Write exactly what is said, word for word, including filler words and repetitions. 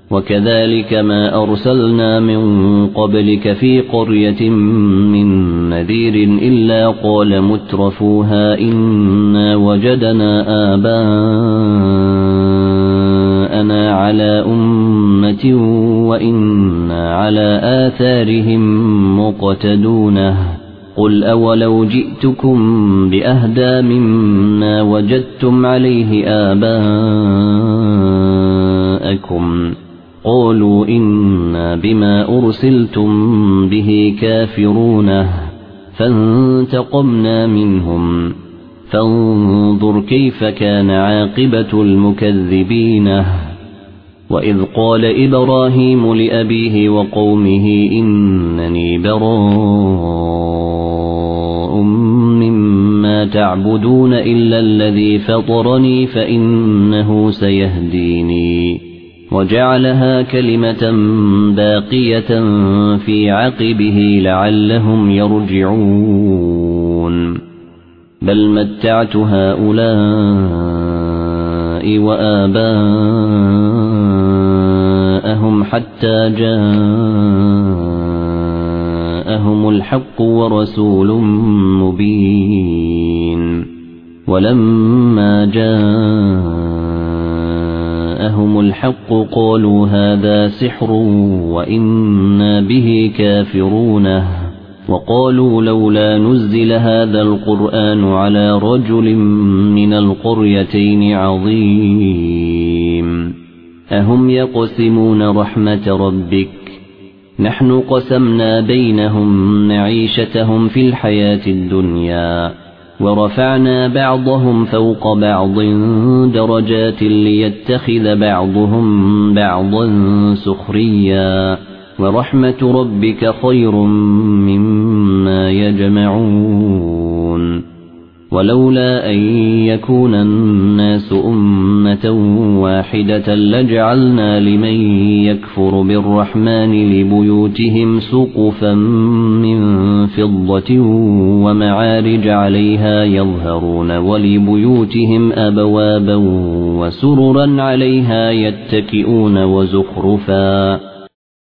وكذلك ما أرسلنا من قبلك في قرية من نذير إلا قال مترفوها إنا وجدنا آباءنا على أمة وإنا على آثارهم مقتدونه قل أولو جئتكم بأهدى مما وجدتم عليه آباءكم قالوا إنا بما أرسلتم به كافرون فانتقمنا منهم فانظر كيف كان عاقبة المكذبين وإذ قال إبراهيم لأبيه وقومه إنني براء مما تعبدون إلا الذي فطرني فإنه سيهديني وجعلها كلمة باقية في عقبه لعلهم يرجعون بل متعت هؤلاء وآباءهم حتى جاءهم الحق ورسول مبين ولما جاءهم الحق قالوا هذا سحر وإنا به كافرون وقالوا لولا نزل هذا القرآن على رجل من القريتين عظيم أهم يقسمون رحمة ربك نحن قسمنا بينهم معيشتهم في الحياة الدنيا ورفعنا بعضهم فوق بعض درجات ليتخذ بعضهم بعضا سخريا ورحمة ربك خير مما يجمعون ولولا أن يكون الناس أمة واحدة لجعلنا لمن يكفر بالرحمن لبيوتهم سقفا من فضة ومعارج عليها يظهرون ولبيوتهم أبوابا وسررا عليها يتكئون وزخرفا